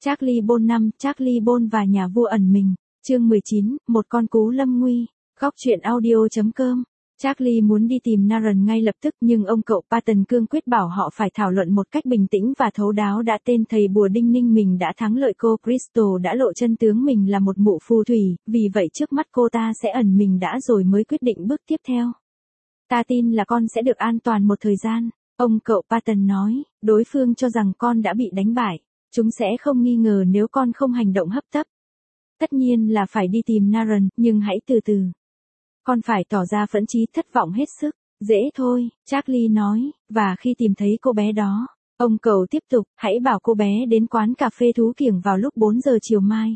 Charlie Bôn 5, Charlie Bôn và nhà vua ẩn mình. Chương 19, một con cú lâm nguy. Góc truyện audio.com. Charlie muốn đi tìm Naren ngay lập tức nhưng ông cậu Patton cương quyết bảo họ phải thảo luận một cách bình tĩnh và thấu đáo. Đã tên thầy bùa đinh ninh mình đã thắng lợi, cô Crystal đã lộ chân tướng mình là một mụ phù thủy, vì vậy trước mắt cô ta sẽ ẩn mình đã rồi mới quyết định bước tiếp theo. Ta tin là con sẽ được an toàn một thời gian, ông cậu Patton nói, đối phương cho rằng con đã bị đánh bại. Chúng sẽ không nghi ngờ nếu con không hành động hấp tấp. Tất nhiên là phải đi tìm Naren, nhưng hãy từ từ. Con phải tỏ ra phẫn chí thất vọng hết sức. Dễ thôi, Charlie nói, và khi tìm thấy cô bé đó, ông cậu tiếp tục, hãy bảo cô bé đến quán cà phê thú kiểng vào lúc 4 giờ chiều mai.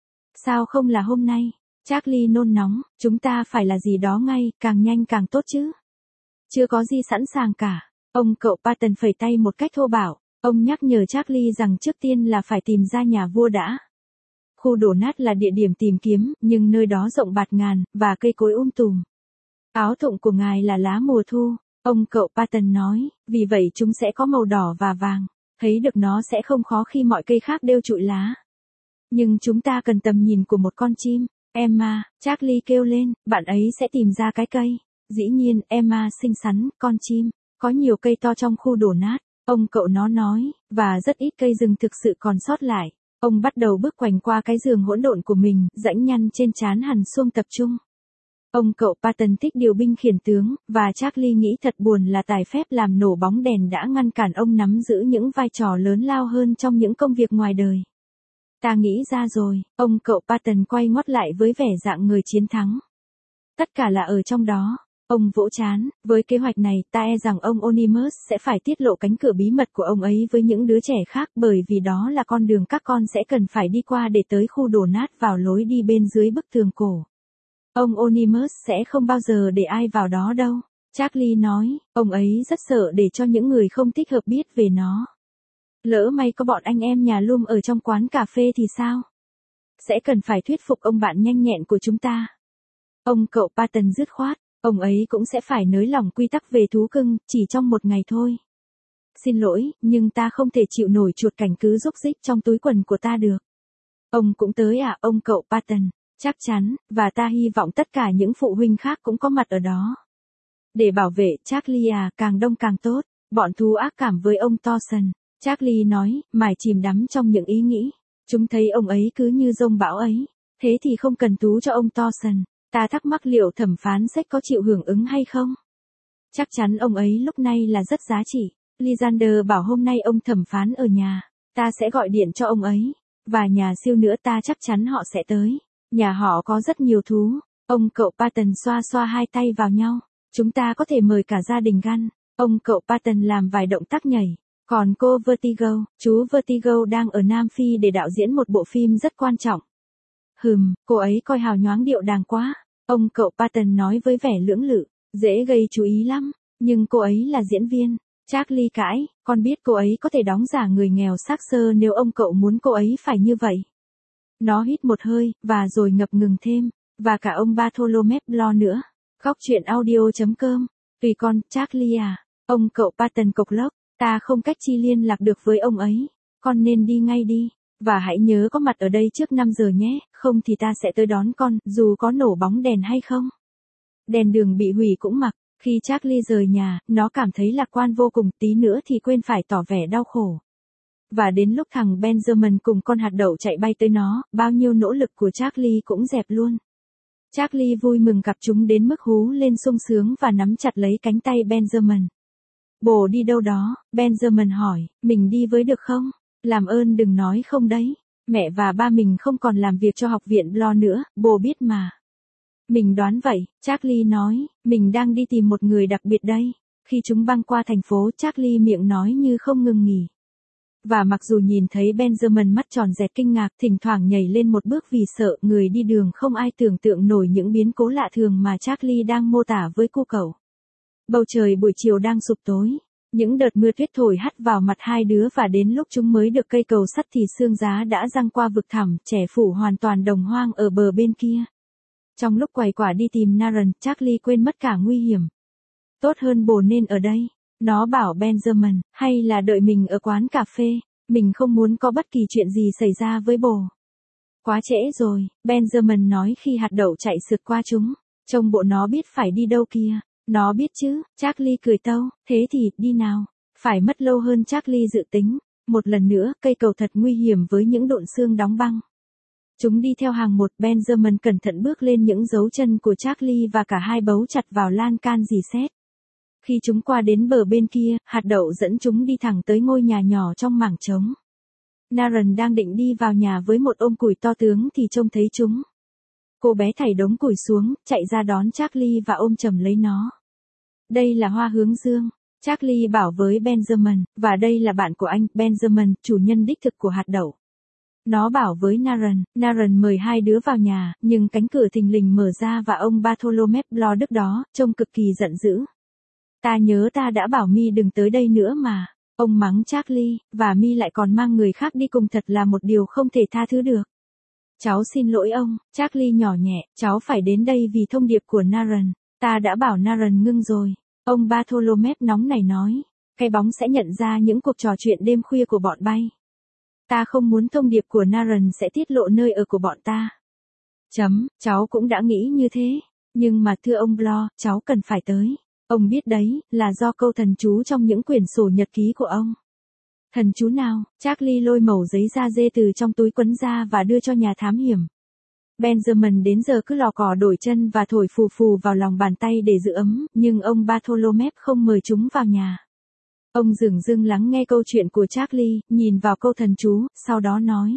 Sao không là hôm nay? Charlie nôn nóng, chúng ta phải là gì đó ngay, càng nhanh càng tốt chứ. Chưa có gì sẵn sàng cả. Ông cậu Patton phẩy tay một cách thô bạo. Ông nhắc nhở Charlie rằng trước tiên là phải tìm ra nhà vua đã. Khu đổ nát là địa điểm tìm kiếm, nhưng nơi đó rộng bạt ngàn, và cây cối tùm. Áo thụng của ngài là lá mùa thu, ông cậu Patton nói, vì vậy chúng sẽ có màu đỏ và vàng. Thấy được nó sẽ không khó khi mọi cây khác đều trụi lá. Nhưng chúng ta cần tầm nhìn của một con chim. Emma, Charlie kêu lên, bạn ấy sẽ tìm ra cái cây. Dĩ nhiên, Emma xinh xắn, con chim. Có nhiều cây to trong khu đổ nát. Ông cậu nó nói, và rất ít cây rừng thực sự còn sót lại. Ông bắt đầu bước quanh qua cái giường hỗn độn của mình, rãnh nhăn trên trán hằn xuông tập trung. Ông cậu Patton thích điều binh khiển tướng, và Charlie nghĩ thật buồn là tài phép làm nổ bóng đèn đã ngăn cản ông nắm giữ những vai trò lớn lao hơn trong những công việc ngoài đời. Ta nghĩ ra rồi, ông cậu Patton quay ngoắt lại với vẻ dạng người chiến thắng. Tất cả là ở trong đó. Ông vỗ trán, với kế hoạch này ta e rằng ông Onimus sẽ phải tiết lộ cánh cửa bí mật của ông ấy với những đứa trẻ khác, bởi vì đó là con đường các con sẽ cần phải đi qua để tới khu đổ nát vào lối đi bên dưới bức tường cổ. Ông Onimus sẽ không bao giờ để ai vào đó đâu, Charlie nói, ông ấy rất sợ để cho những người không thích hợp biết về nó. Lỡ may có bọn anh em nhà Lum ở trong quán cà phê thì sao? Sẽ cần phải thuyết phục ông bạn nhanh nhẹn của chúng ta. Ông cậu Patton dứt khoát. Ông ấy cũng sẽ phải nới lỏng quy tắc về thú cưng, chỉ trong một ngày thôi. Xin lỗi, nhưng ta không thể chịu nổi chuột cảnh cứ rúc rích trong túi quần của ta được. Ông cũng tới à, ông cậu Patton? Chắc chắn, và ta hy vọng tất cả những phụ huynh khác cũng có mặt ở đó. Để bảo vệ Charlie à, càng đông càng tốt. Bọn thú ác cảm với ông Thorson. Charlie nói, mải chìm đắm trong những ý nghĩ. Chúng thấy ông ấy cứ như dông bão ấy. Thế thì không cần thú cho ông Thorson. Ta thắc mắc liệu thẩm phán sách có chịu hưởng ứng hay không? Chắc chắn ông ấy lúc này là rất giá trị. Lysander bảo hôm nay ông thẩm phán ở nhà. Ta sẽ gọi điện cho ông ấy. Và nhà siêu nữa ta chắc chắn họ sẽ tới. Nhà họ có rất nhiều thú. Ông cậu Patton xoa xoa hai tay vào nhau. Chúng ta có thể mời cả gia đình Gunn. Ông cậu Patton làm vài động tác nhảy. Còn cô Vertigo, chú Vertigo đang ở Nam Phi để đạo diễn một bộ phim rất quan trọng. Cô ấy coi hào nhoáng điệu đàng quá. Ông cậu Patton nói với vẻ lưỡng lự, dễ gây chú ý lắm, nhưng cô ấy là diễn viên. Charlie cãi, con biết cô ấy có thể đóng giả người nghèo xác xơ nếu ông cậu muốn cô ấy phải như vậy. Nó hít một hơi, và rồi ngập ngừng thêm, và cả ông Bartholomew lo nữa. Góc truyện audio.com, tùy con, Charlie à, ông cậu Patton cộc lốc, ta không cách chi liên lạc được với ông ấy, con nên đi ngay đi. Và hãy nhớ có mặt ở đây trước 5 giờ nhé, không thì ta sẽ tới đón con, dù có nổ bóng đèn hay không. Đèn đường bị hủy cũng mặc, khi Charlie rời nhà, nó cảm thấy lạc quan vô cùng, tí nữa thì quên phải tỏ vẻ đau khổ. Và đến lúc thằng Benjamin cùng con hạt đậu chạy bay tới nó, bao nhiêu nỗ lực của Charlie cũng dẹp luôn. Charlie vui mừng gặp chúng đến mức hú lên sung sướng và nắm chặt lấy cánh tay Benjamin. Bồ đi đâu đó, Benjamin hỏi, mình đi với được không? Làm ơn đừng nói không đấy. Mẹ và ba mình không còn làm việc cho học viện lo nữa, bồ biết mà. Mình đoán vậy, Charlie nói, mình đang đi tìm một người đặc biệt đây. Khi chúng băng qua thành phố, Charlie miệng nói như không ngừng nghỉ. Và mặc dù nhìn thấy Benjamin mắt tròn dẹt kinh ngạc, thỉnh thoảng nhảy lên một bước vì sợ, người đi đường không ai tưởng tượng nổi những biến cố lạ thường mà Charlie đang mô tả với cô cậu. Bầu trời buổi chiều đang sụp tối. Những đợt mưa tuyết thổi hắt vào mặt hai đứa và đến lúc chúng mới được cây cầu sắt thì sương giá đã giăng qua vực thẳm, trẻ phủ hoàn toàn đồng hoang ở bờ bên kia. Trong lúc quẩy quả đi tìm Naren, Charlie quên mất cả nguy hiểm. Tốt hơn bồ nên ở đây. Nó bảo Benjamin, hay là đợi mình ở quán cà phê. Mình không muốn có bất kỳ chuyện gì xảy ra với bồ. Quá trễ rồi, Benjamin nói khi hạt đậu chạy sượt qua chúng. Trông bộ nó biết phải đi đâu kìa. Nó biết chứ, Charlie cười tâu, thế thì, đi nào. Phải mất lâu hơn Charlie dự tính. Một lần nữa, cây cầu thật nguy hiểm với những độn xương đóng băng. Chúng đi theo hàng một, Benjamin cẩn thận bước lên những dấu chân của Charlie và cả hai bấu chặt vào lan can rỉ sét. Khi chúng qua đến bờ bên kia, hạt đậu dẫn chúng đi thẳng tới ngôi nhà nhỏ trong mảng trống. Naren đang định đi vào nhà với một ôm củi to tướng thì trông thấy chúng. Cô bé thảy đống củi xuống, chạy ra đón Charlie và ôm chầm lấy nó. Đây là hoa hướng dương, Charlie bảo với Benjamin, và đây là bạn của anh, Benjamin, chủ nhân đích thực của hạt đậu. Nó bảo với Naren mời hai đứa vào nhà, nhưng cánh cửa thình lình mở ra và ông Bartholomew lo đức đó, trông cực kỳ giận dữ. Ta nhớ ta đã bảo Mi đừng tới đây nữa mà. Ông mắng Charlie, và Mi lại còn mang người khác đi cùng, thật là một điều không thể tha thứ được. Cháu xin lỗi ông, Charlie nhỏ nhẹ, cháu phải đến đây vì thông điệp của Naren. Ta đã bảo Naren ngưng rồi. Ông Bartholomew nóng nảy nói. Cái bóng sẽ nhận ra những cuộc trò chuyện đêm khuya của bọn bay. Ta không muốn thông điệp của Naren sẽ tiết lộ nơi ở của bọn ta. Cháu cũng đã nghĩ như thế. Nhưng mà thưa ông Blo, cháu cần phải tới. Ông biết đấy, là do câu thần chú trong những quyển sổ nhật ký của ông. Thần chú nào? Charlie lôi mẩu giấy da dê từ trong túi quấn ra và đưa cho nhà thám hiểm. Benjamin đến giờ cứ lò cò đổi chân và thổi phù phù vào lòng bàn tay để giữ ấm, nhưng ông Bartholomew không mời chúng vào nhà. Ông dửng dưng lắng nghe câu chuyện của Charlie, nhìn vào câu thần chú, sau đó nói.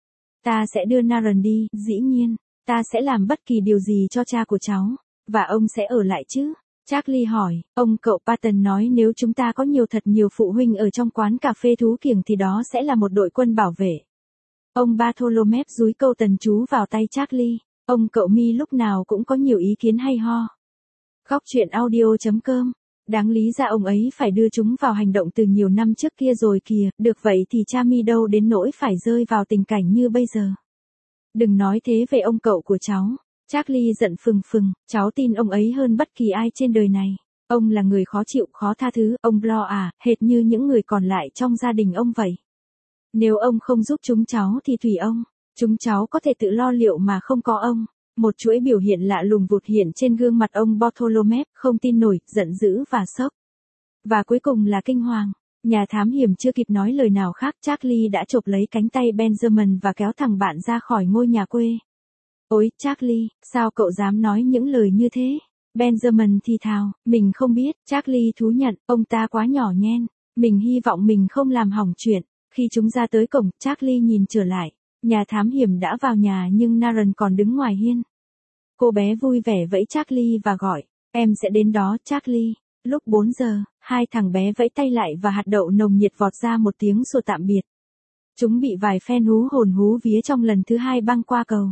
Ta sẽ đưa Naren đi, dĩ nhiên, ta sẽ làm bất kỳ điều gì cho cha của cháu, và ông sẽ ở lại chứ? Charlie hỏi, ông cậu Patton nói nếu chúng ta có thật nhiều phụ huynh ở trong quán cà phê thú kiểng thì đó sẽ là một đội quân bảo vệ. Ông Bartholomew dúi câu thần chú vào tay Charlie, ông cậu Mi lúc nào cũng có nhiều ý kiến hay ho. Góc truyện audio.com. Đáng lý ra ông ấy phải đưa chúng vào hành động từ nhiều năm trước kia rồi kìa, được vậy thì cha Mi đâu đến nỗi phải rơi vào tình cảnh như bây giờ. Đừng nói thế về ông cậu của cháu. Charlie giận phừng, cháu tin ông ấy hơn bất kỳ ai trên đời này. Ông là người khó chịu, khó tha thứ, ông Blo à, hệt như những người còn lại trong gia đình ông vậy. Nếu ông không giúp chúng cháu thì tùy ông, chúng cháu có thể tự lo liệu mà không có ông. Một chuỗi biểu hiện lạ lùng vụt hiện trên gương mặt ông Bartholomew, không tin nổi, giận dữ và sốc. Và cuối cùng là kinh hoàng. Nhà thám hiểm chưa kịp nói lời nào khác, Charlie đã chộp lấy cánh tay Benjamin và kéo thằng bạn ra khỏi ngôi nhà quê. Ôi, Charlie, sao cậu dám nói những lời như thế? Benjamin thì thào, mình không biết, Charlie thú nhận, ông ta quá nhỏ nhen. Mình hy vọng mình không làm hỏng chuyện. Khi chúng ra tới cổng, Charlie nhìn trở lại. Nhà thám hiểm đã vào nhà nhưng Naren còn đứng ngoài hiên. Cô bé vui vẻ vẫy Charlie và gọi, em sẽ đến đó Charlie. Lúc 4 giờ, hai thằng bé vẫy tay lại và hạt đậu nồng nhiệt vọt ra một tiếng xua tạm biệt. Chúng bị vài phen hú hồn hú vía trong lần thứ hai băng qua cầu.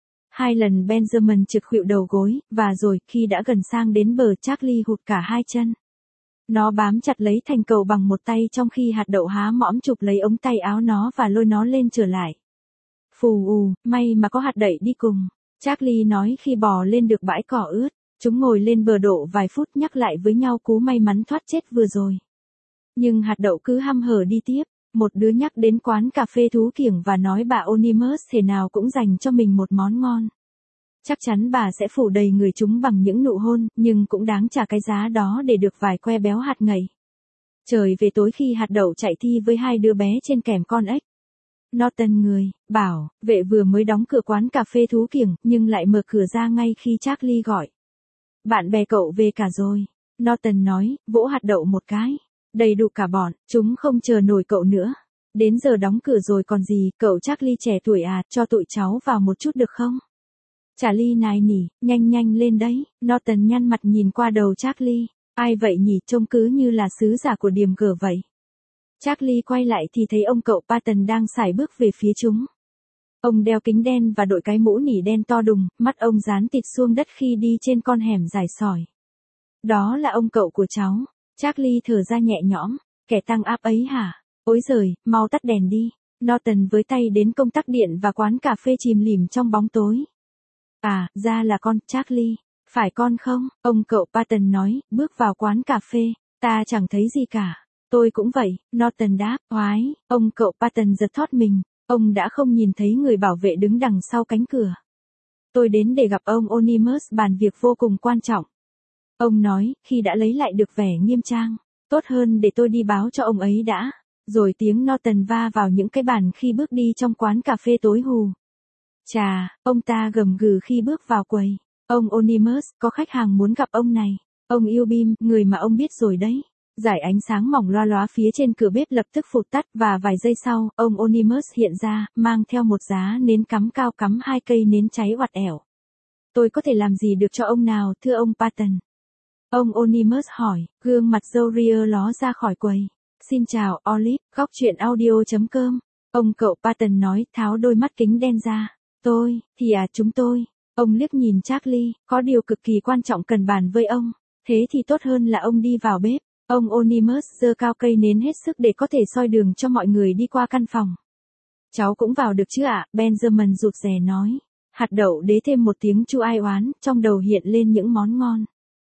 2 lần Benjamin trượt khuỵu đầu gối, và rồi khi đã gần sang đến bờ Charlie hụt cả hai chân. Nó bám chặt lấy thành cầu bằng một tay trong khi hạt đậu há mõm chụp lấy ống tay áo nó và lôi nó lên trở lại. Phù may mà có hạt đậy đi cùng. Charlie nói khi bò lên được bãi cỏ ướt. Chúng ngồi lên bờ độ vài phút nhắc lại với nhau cú may mắn thoát chết vừa rồi. Nhưng hạt đậu cứ hăm hở đi tiếp. Một đứa nhắc đến quán cà phê thú kiểng và nói bà Onimus thế nào cũng dành cho mình một món ngon. Chắc chắn bà sẽ phủ đầy người chúng bằng những nụ hôn, nhưng cũng đáng trả cái giá đó để được vài que béo hạt ngậy. Trời về tối khi hạt đậu chạy thi với hai đứa bé trên kèm con ếch. Norton bảo, vệ vừa mới đóng cửa quán cà phê thú kiểng, nhưng lại mở cửa ra ngay khi Charlie gọi. Bạn bè cậu về cả rồi. Norton nói, vỗ hạt đậu một cái. Đầy đủ cả bọn, chúng không chờ nổi cậu nữa. Đến giờ đóng cửa rồi còn gì, cậu Charlie trẻ tuổi à, cho tụi cháu vào một chút được không? Charlie nài nỉ, nhanh lên đấy. Norton nhăn mặt nhìn qua đầu Charlie. Ai vậy nhỉ, trông cứ như là sứ giả của điềm gở vậy. Charlie quay lại thì thấy ông cậu Patton đang sải bước về phía chúng. Ông đeo kính đen và đội cái mũ nỉ đen to đùng, mắt ông dán tịt xuống đất khi đi trên con hẻm dài sỏi. Đó là ông cậu của cháu. Charlie thở ra nhẹ nhõm, kẻ tăng áp ấy hả? Ôi giời, mau tắt đèn đi. Norton với tay đến công tắc điện và quán cà phê chìm lìm trong bóng tối. À, ra là con, Charlie. Phải con không? Ông cậu Patton nói, bước vào quán cà phê. Ta chẳng thấy gì cả. Tôi cũng vậy, Norton đáp, oái, ông cậu Patton giật thót mình, ông đã không nhìn thấy người bảo vệ đứng đằng sau cánh cửa. Tôi đến để gặp ông Onimus bàn việc vô cùng quan trọng. Ông nói, khi đã lấy lại được vẻ nghiêm trang, tốt hơn để tôi đi báo cho ông ấy đã. Rồi tiếng Norton va vào những cái bàn khi bước đi trong quán cà phê tối hù. Chà, ông ta gầm gừ khi bước vào quầy. Ông Onimus, có khách hàng muốn gặp ông này. Ông Yubim, người mà ông biết rồi đấy. Dải ánh sáng mỏng loa lóa phía trên cửa bếp lập tức phụt tắt và vài giây sau, ông Onimus hiện ra, mang theo một giá nến cắm cao cắm 2 cây nến cháy oặt ẻo. Tôi có thể làm gì được cho ông nào, thưa ông Patton? Ông Onimus hỏi, gương mặt Zoria ló ra khỏi quầy. Xin chào, Olive, góc chuyện audio.com. Ông cậu Patton nói, tháo đôi mắt kính đen ra. Tôi, thì chúng tôi. Ông liếc nhìn Charlie, có điều cực kỳ quan trọng cần bàn với ông. Thế thì tốt hơn là ông đi vào bếp. Ông Onimus giơ cao cây nến hết sức để có thể soi đường cho mọi người đi qua căn phòng. Cháu cũng vào được chứ ạ, Benjamin rụt rè nói. Hạt đậu đế thêm một tiếng chu ai oán, trong đầu hiện lên những món ngon.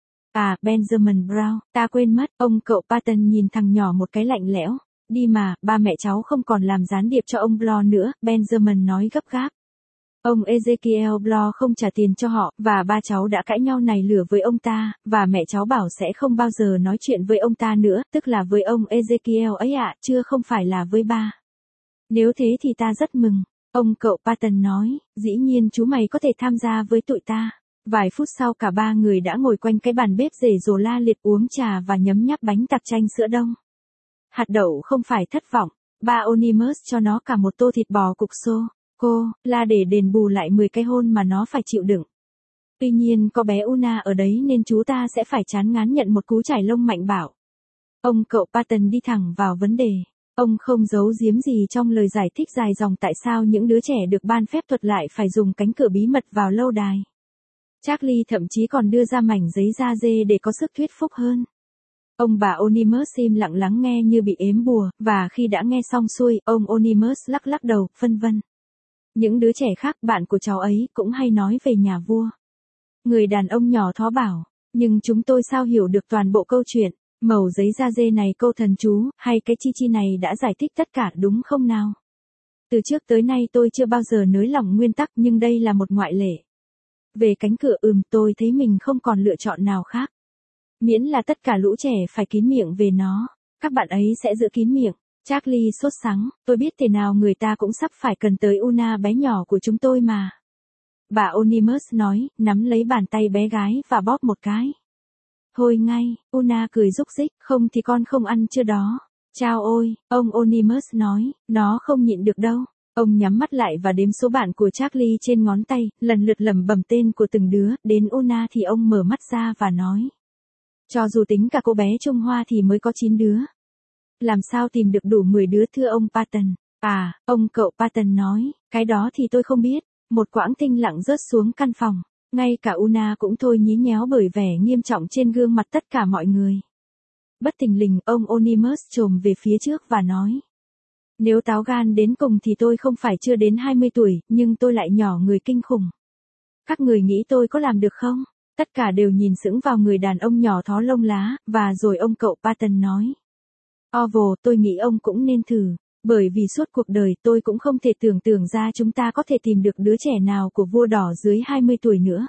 À, Benjamin Brown, ta quên mất, ông cậu Patton nhìn thằng nhỏ một cái lạnh lẽo. Đi mà, ba mẹ cháu không còn làm gián điệp cho ông Blow nữa, Benjamin nói gấp gáp. Ông Ezekiel Blow không trả tiền cho họ, và ba cháu đã cãi nhau nảy lửa với ông ta, và mẹ cháu bảo sẽ không bao giờ nói chuyện với ông ta nữa, tức là với ông Ezekiel ấy ạ, chưa không phải là với ba. Nếu thế thì ta rất mừng. Ông cậu Patton nói, dĩ nhiên chú mày có thể tham gia với tụi ta. Vài phút sau cả ba người đã ngồi quanh cái bàn bếp rể rồ la liệt uống trà và nhấm nháp bánh tạc chanh sữa đông. Hạt đậu không phải thất vọng, ba Onimus cho nó cả một tô thịt bò cục xô. Cô, là để đền bù lại 10 cái hôn mà nó phải chịu đựng. Tuy nhiên có bé Una ở đấy nên chú ta sẽ phải chán ngán nhận một cú chải lông mạnh bạo. Ông cậu Patton đi thẳng vào vấn đề. Ông không giấu giếm gì trong lời giải thích dài dòng tại sao những đứa trẻ được ban phép thuật lại phải dùng cánh cửa bí mật vào lâu đài. Charlie thậm chí còn đưa ra mảnh giấy da dê để có sức thuyết phục hơn. Ông bà Onimus im lặng lắng nghe như bị ếm bùa, và khi đã nghe xong xuôi, ông Onimus lắc lắc đầu, phân vân. Những đứa trẻ khác bạn của cháu ấy cũng hay nói về nhà vua. Người đàn ông nhỏ thó bảo, nhưng chúng tôi sao hiểu được toàn bộ câu chuyện, mẩu giấy da dê này câu thần chú, hay cái chi chi này đã giải thích tất cả đúng không nào? Từ trước tới nay tôi chưa bao giờ nới lỏng nguyên tắc nhưng đây là một ngoại lệ. Về cánh cửa tôi thấy mình không còn lựa chọn nào khác. Miễn là tất cả lũ trẻ phải kín miệng về nó, các bạn ấy sẽ giữ kín miệng. Charlie sốt sắng, tôi biết thế nào người ta cũng sắp phải cần tới Una bé nhỏ của chúng tôi mà. Bà Onimus nói, nắm lấy bàn tay bé gái và bóp một cái. Thôi ngay, Una cười rúc rích, không thì con không ăn chưa đó. Chao ôi, ông Onimus nói, nó không nhịn được đâu. Ông nhắm mắt lại và đếm số bạn của Charlie trên ngón tay, lần lượt lẩm bẩm tên của từng đứa, đến Una thì ông mở mắt ra và nói. Cho dù tính cả cô bé Trung Hoa thì mới có 9 đứa. Làm sao tìm được đủ 10 đứa thưa ông Patton? À, ông cậu Patton nói, cái đó thì tôi không biết. Một quãng thinh lặng rớt xuống căn phòng. Ngay cả Una cũng thôi nhí nhéo bởi vẻ nghiêm trọng trên gương mặt tất cả mọi người. Bất thình lình, ông Onimus chồm về phía trước và nói. Nếu táo gan đến cùng thì tôi không phải chưa đến 20 tuổi, nhưng tôi lại nhỏ người kinh khủng. Các người nghĩ tôi có làm được không? Tất cả đều nhìn sững vào người đàn ông nhỏ thó lông lá, và rồi ông cậu Patton nói. Orville, tôi nghĩ ông cũng nên thử, bởi vì suốt cuộc đời tôi cũng không thể tưởng tượng ra chúng ta có thể tìm được đứa trẻ nào của vua đỏ dưới 20 tuổi nữa.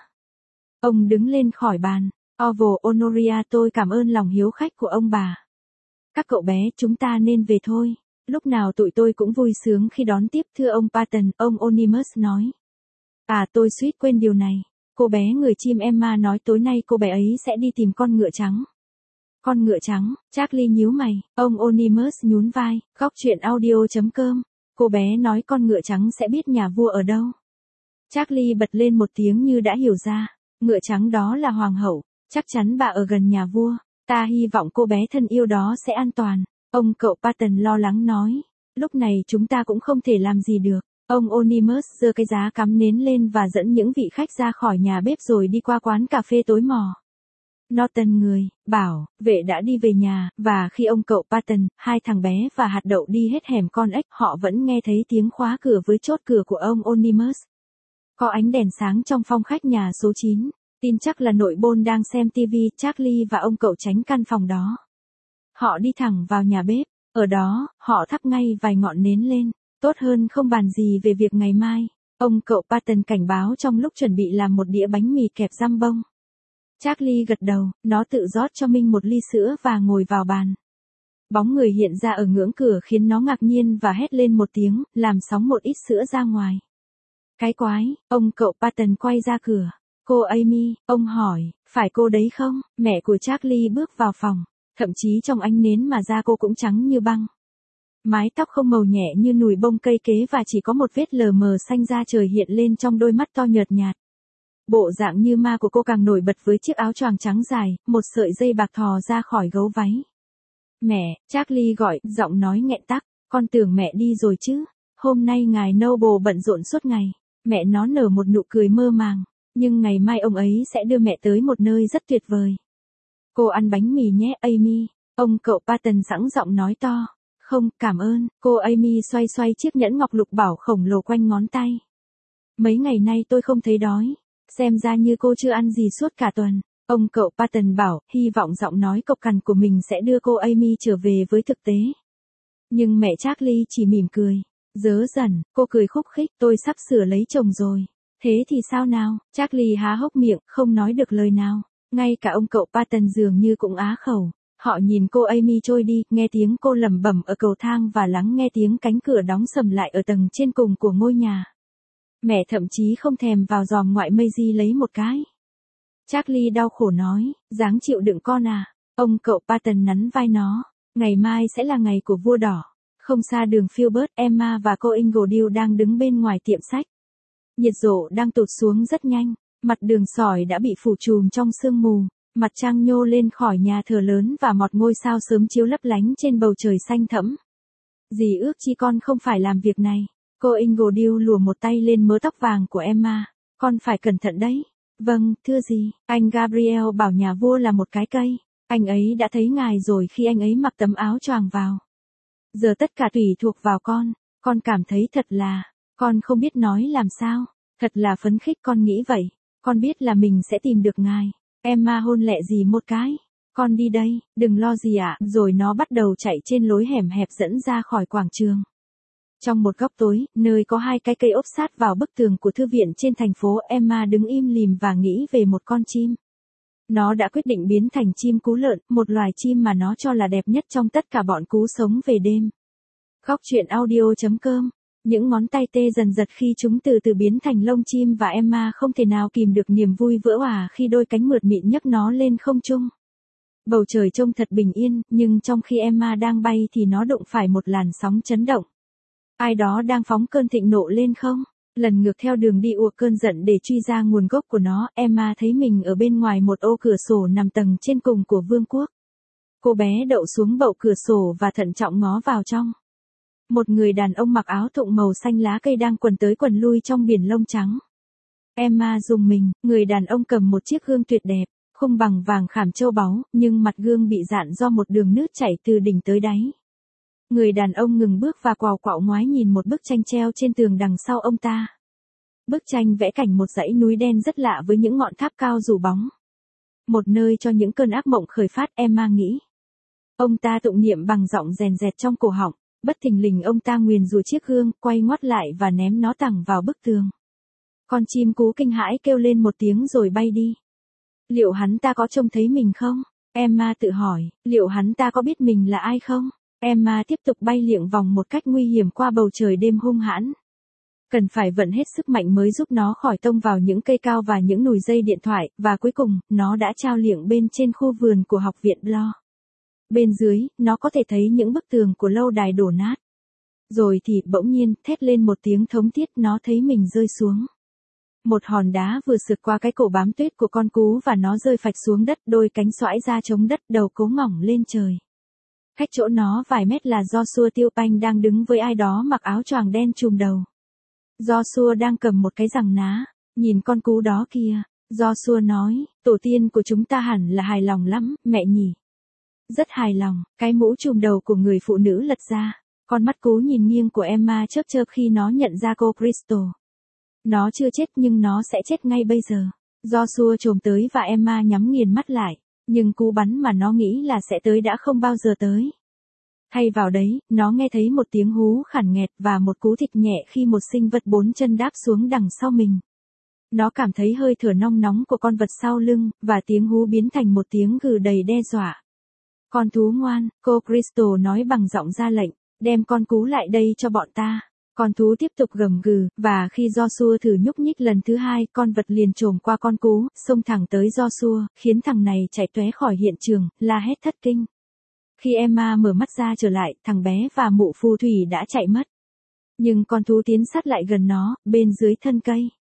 Ông đứng lên khỏi bàn. Orville Honoria, tôi cảm ơn lòng hiếu khách của ông bà. Các cậu bé, chúng ta nên về thôi. Lúc nào tụi tôi cũng vui sướng khi đón tiếp thưa ông Patton, ông Onimus nói. À, tôi suýt quên điều này. Cô bé người chim Emma nói tối nay cô bé ấy sẽ đi tìm con ngựa trắng. Con ngựa trắng, Charlie nhíu mày, ông Onimus nhún vai, góc chuyện audio.com. Cô bé nói con ngựa trắng sẽ biết nhà vua ở đâu. Charlie bật lên một tiếng như đã hiểu ra, ngựa trắng đó là hoàng hậu, chắc chắn bà ở gần nhà vua. Ta hy vọng cô bé thân yêu đó sẽ an toàn. Ông cậu Patton lo lắng nói, lúc này chúng ta cũng không thể làm gì được. Ông Onimus giơ cái giá cắm nến lên và dẫn những vị khách ra khỏi nhà bếp rồi đi qua quán cà phê tối mò. Norton bảo, vệ đã đi về nhà, và khi ông cậu Patton, hai thằng bé và hạt đậu đi hết hẻm con ếch, họ vẫn nghe thấy tiếng khóa cửa với chốt cửa của ông Onimus. Có ánh đèn sáng trong phòng khách nhà số 9, tin chắc là nội bôn đang xem TV, Charlie và ông cậu tránh căn phòng đó. Họ đi thẳng vào nhà bếp, ở đó, họ thắp ngay vài ngọn nến lên, tốt hơn không bàn gì về việc ngày mai. Ông cậu Patton cảnh báo trong lúc chuẩn bị làm một đĩa bánh mì kẹp giam bông. Charlie gật đầu, nó tự rót cho mình một ly sữa và ngồi vào bàn. Bóng người hiện ra ở ngưỡng cửa khiến nó ngạc nhiên và hét lên một tiếng, làm sóng một ít sữa ra ngoài. Cái quái, ông cậu Patton quay ra cửa. Cô Amy, ông hỏi, phải cô đấy không? Mẹ của Charlie bước vào phòng, thậm chí trong ánh nến mà da cô cũng trắng như băng. Mái tóc không màu nhẹ như nùi bông cây kế và chỉ có một vết lờ mờ xanh da trời hiện lên trong đôi mắt to nhợt nhạt. Bộ dạng như ma của cô càng nổi bật với chiếc áo choàng trắng dài, một sợi dây bạc thò ra khỏi gấu váy. Mẹ, Charlie gọi, giọng nói nghẹn tắc, con tưởng mẹ đi rồi chứ. Hôm nay ngài Noble bận rộn suốt ngày. Mẹ nó nở một nụ cười mơ màng, nhưng ngày mai ông ấy sẽ đưa mẹ tới một nơi rất tuyệt vời. Cô ăn bánh mì nhé, Amy. Ông cậu Patton sẵn giọng nói to. Không, cảm ơn. Cô Amy xoay xoay chiếc nhẫn ngọc lục bảo khổng lồ quanh ngón tay. Mấy ngày nay tôi không thấy đói. Xem ra như cô chưa ăn gì suốt cả tuần. Ông cậu Patton bảo, hy vọng giọng nói cộc cằn của mình sẽ đưa cô Amy trở về với thực tế. Nhưng mẹ Charlie chỉ mỉm cười. Dớ dẩn, cô cười khúc khích, tôi sắp sửa lấy chồng rồi. Thế thì sao nào? Charlie há hốc miệng, không nói được lời nào. Ngay cả ông cậu Patton dường như cũng á khẩu. Họ nhìn cô Amy trôi đi, nghe tiếng cô lẩm bẩm ở cầu thang và lắng nghe tiếng cánh cửa đóng sầm lại ở tầng trên cùng của ngôi nhà. Mẹ thậm chí không thèm vào dòm ngoại Maisie lấy một cái. Charlie đau khổ nói, dáng chịu đựng con à. Ông cậu Patton nắn vai nó. Ngày mai sẽ là ngày của vua đỏ. Không xa đường Filbert, Emma và cô Ingledew đang đứng bên ngoài tiệm sách. Nhiệt độ đang tụt xuống rất nhanh. Mặt đường sỏi đã bị phủ trùm trong sương mù. Mặt trăng nhô lên khỏi nhà thờ lớn và một ngôi sao sớm chiếu lấp lánh trên bầu trời xanh thẫm. Dì ước chi con không phải làm việc này. Cô Ingledew lùa một tay lên mớ tóc vàng của Emma. Con phải cẩn thận đấy. Vâng, thưa dì. Anh Gabriel bảo nhà vua là một cái cây. Anh ấy đã thấy ngài rồi khi anh ấy mặc tấm áo choàng vào. Giờ tất cả tùy thuộc vào con. Con cảm thấy thật là, con không biết nói làm sao. Thật là phấn khích, con nghĩ vậy. Con biết là mình sẽ tìm được ngài. Emma hôn lẹ dì một cái. Con đi đây, đừng lo gì ạ. Rồi nó bắt đầu chạy trên lối hẻm hẹp dẫn ra khỏi quảng trường. Trong một góc tối, nơi có hai cái cây ốp sát vào bức tường của thư viện trên thành phố, Emma đứng im lìm và nghĩ về một con chim. Nó đã quyết định biến thành chim cú lợn, một loài chim mà nó cho là đẹp nhất trong tất cả bọn cú sống về đêm. Góc truyện audio.com. Những ngón tay tê dần giật khi chúng từ từ biến thành lông chim và Emma không thể nào kìm được niềm vui vỡ òa khi đôi cánh mượt mịn nhấc nó lên không trung. Bầu trời trông thật bình yên, nhưng trong khi Emma đang bay thì nó đụng phải một làn sóng chấn động. Ai đó đang phóng cơn thịnh nộ lên không? Lần ngược theo đường đi ùa cơn giận để truy ra nguồn gốc của nó, Emma thấy mình ở bên ngoài một ô cửa sổ nằm tầng trên cùng của vương quốc. Cô bé đậu xuống bậu cửa sổ và thận trọng ngó vào trong. Một người đàn ông mặc áo thụng màu xanh lá cây đang quần tới quần lui trong biển lông trắng. Emma rùng mình, người đàn ông cầm một chiếc gương tuyệt đẹp, khung bằng vàng khảm châu báu, nhưng mặt gương bị rạn do một đường nước chảy từ đỉnh tới đáy. Người đàn ông ngừng bước và quào quạo ngoái nhìn một bức tranh treo trên tường đằng sau ông ta. Bức tranh vẽ cảnh một dãy núi đen rất lạ với những ngọn tháp cao rủ bóng. Một nơi cho những cơn ác mộng khởi phát, Emma nghĩ. Ông ta tụng niệm bằng giọng rèn rẹt trong cổ họng, bất thình lình ông ta nguyền rủa chiếc gương, quay ngoắt lại và ném nó thẳng vào bức tường. Con chim cú kinh hãi kêu lên một tiếng rồi bay đi. Liệu hắn ta có trông thấy mình không? Emma tự hỏi, liệu hắn ta có biết mình là ai không? Emma tiếp tục bay liệng vòng một cách nguy hiểm qua bầu trời đêm hung hãn. Cần phải vận hết sức mạnh mới giúp nó khỏi tông vào những cây cao và những nùi dây điện thoại, và cuối cùng, nó đã trao liệng bên trên khu vườn của học viện Blo. Bên dưới, nó có thể thấy những bức tường của lâu đài đổ nát. Rồi thì, bỗng nhiên, thét lên một tiếng thống thiết, nó thấy mình rơi xuống. Một hòn đá vừa sượt qua cái cổ bám tuyết của con cú và nó rơi phạch xuống đất, đôi cánh xoãi ra chống đất, đầu cố ngỏng lên trời. Cách chỗ nó vài mét là Joshua Tiêu Panh đang đứng với ai đó mặc áo choàng đen trùm đầu. Joshua đang cầm một cái giằng ná, nhìn con cú đó kìa. Joshua nói, tổ tiên của chúng ta hẳn là hài lòng lắm, mẹ nhỉ. Rất hài lòng, cái mũ trùm đầu của người phụ nữ lật ra. Con mắt cú nhìn nghiêng của Emma chớp chớp khi nó nhận ra cô Crystal. Nó chưa chết nhưng nó sẽ chết ngay bây giờ. Joshua chồm tới và Emma nhắm nghiền mắt lại. Nhưng cú bắn mà nó nghĩ là sẽ tới đã không bao giờ tới. Thay vào đấy, nó nghe thấy một tiếng hú khản nghẹt và một cú thịt nhẹ khi một sinh vật 4 chân đáp xuống đằng sau mình. Nó cảm thấy hơi thở nong nóng của con vật sau lưng, và tiếng hú biến thành một tiếng gừ đầy đe dọa. Con thú ngoan, cô Crystal nói bằng giọng ra lệnh, đem con cú lại đây cho bọn ta. Con thú tiếp tục gầm gừ, và khi Joshua thử nhúc nhích lần thứ 2, con vật liền chồm qua con cú, xông thẳng tới Joshua, khiến thằng này chạy tóe khỏi hiện trường, la hét thất kinh. Khi Emma mở mắt ra trở lại, thằng bé và mụ phù thủy đã chạy mất. Nhưng con thú tiến sát lại gần nó, bên dưới thân cây.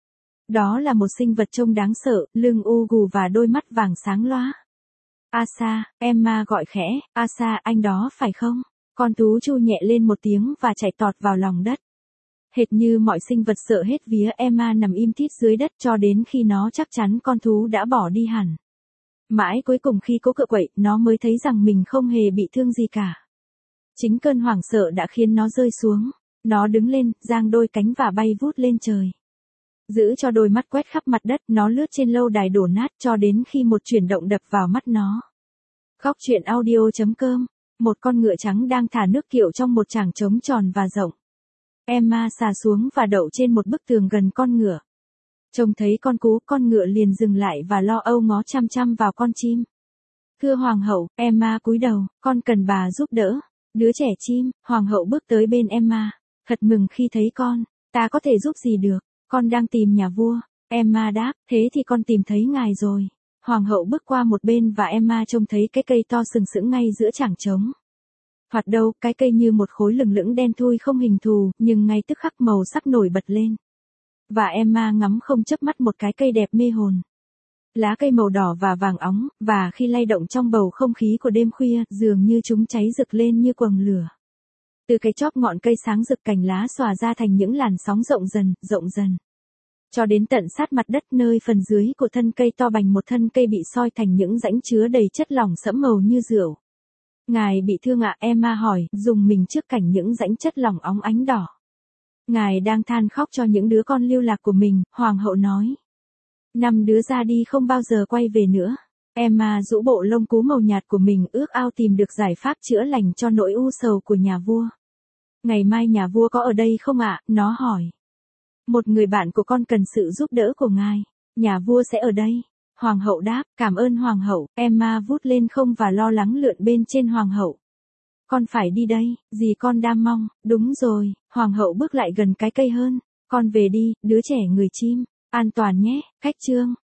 Đó là một sinh vật trông đáng sợ, lưng u gù và đôi mắt vàng sáng loá. Asa, Emma gọi khẽ, Asa, anh đó phải không? Con thú chu nhẹ lên một tiếng và chạy tọt vào lòng đất. Hệt như mọi sinh vật sợ hết vía, Emma nằm im thít dưới đất cho đến khi nó chắc chắn con thú đã bỏ đi hẳn. Mãi cuối cùng khi cố cựa quậy, nó mới thấy rằng mình không hề bị thương gì cả. Chính cơn hoảng sợ đã khiến nó rơi xuống. Nó đứng lên, giang đôi cánh và bay vút lên trời. Giữ cho đôi mắt quét khắp mặt đất, nó lướt trên lâu đài đổ nát cho đến khi một chuyển động đập vào mắt nó. Khóc chuyện audio.com. Một con ngựa trắng đang thả nước kiệu trong một tràng trống tròn và rộng. Emma xà xuống và đậu trên một bức tường gần con ngựa. Trông thấy con cú, con ngựa liền dừng lại và lo âu ngó chăm chăm vào con chim. Thưa hoàng hậu, Emma cúi đầu, con cần bà giúp đỡ. Đứa trẻ chim, hoàng hậu bước tới bên Emma. Thật mừng khi thấy con, ta có thể giúp gì được, con đang tìm nhà vua. Emma đáp, thế thì con tìm thấy ngài rồi. Hoàng hậu bước qua một bên và Emma trông thấy cái cây to sừng sững ngay giữa chảng trống. Thoạt đầu, cái cây như một khối lừng lững đen thui không hình thù, nhưng ngay tức khắc màu sắc nổi bật lên. Và Emma ngắm không chớp mắt một cái cây đẹp mê hồn. Lá cây màu đỏ và vàng óng, và khi lay động trong bầu không khí của đêm khuya, dường như chúng cháy rực lên như quầng lửa. Từ cái chóp ngọn cây sáng rực, cành lá xòa ra thành những làn sóng rộng dần. Cho đến tận sát mặt đất, nơi phần dưới của thân cây to bành một thân cây bị soi thành những rãnh chứa đầy chất lỏng sẫm màu như rượu. Ngài bị thương ạ? Emma hỏi, dùng mình trước cảnh những rãnh chất lỏng óng ánh đỏ. Ngài đang than khóc cho những đứa con lưu lạc của mình, hoàng hậu nói. 5 đứa ra đi không bao giờ quay về nữa. Emma rũ bộ lông cú màu nhạt của mình, ước ao tìm được giải pháp chữa lành cho nỗi u sầu của nhà vua. Ngày mai nhà vua có ở đây không ạ? Nó hỏi. Một người bạn của con cần sự giúp đỡ của ngài. Nhà vua sẽ ở đây. Hoàng hậu đáp, cảm ơn hoàng hậu. Emma vút lên không và lo lắng lượn bên trên hoàng hậu. Con phải đi đây, gì con đam mong. Đúng rồi, hoàng hậu bước lại gần cái cây hơn. Con về đi, đứa trẻ người chim. An toàn nhé. Cách chương.